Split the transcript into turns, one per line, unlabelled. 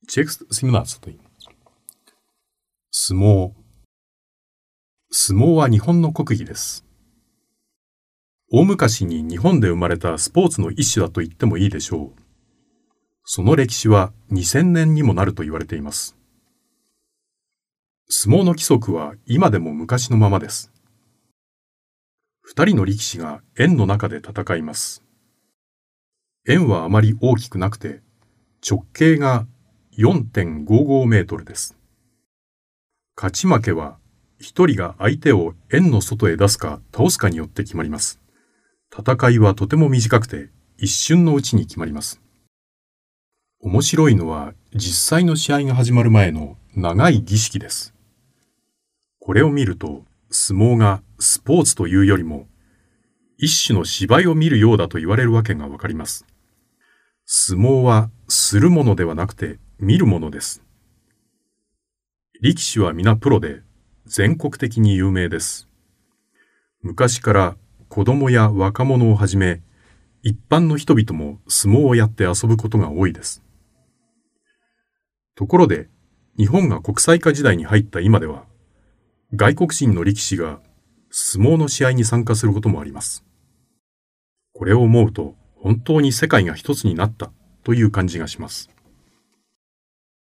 Текст 17. 相撲。相撲は日本の国技です。大昔に日本で生まれたスポーツの一種だと言ってもいいでしょう。その歴史は2000年にもなると言われています。相撲の規則は今でも昔のままです。二人の力士が円の中で戦います。円はあまり大きくなくて、直径が4.55 メートルです。勝ち負けは一人が相手を円の外へ出すか倒すかによって決まります。戦いはとても短くて一瞬のうちに決まります。面白いのは実際の試合が始まる前の長い儀式です。これを見ると相撲がスポーツというよりも一種の芝居を見るようだと言われるわけがわかります。相撲はするものではなくて見るものです。力士は皆プロで全国的に有名です。昔から子供や若者をはじめ一般の人々も相撲をやって遊ぶことが多いです。ところで日本が国際化時代に入った今では外国人の力士が相撲の試合に参加することもあります。これを思うと本当に世界が一つになったという感じがします。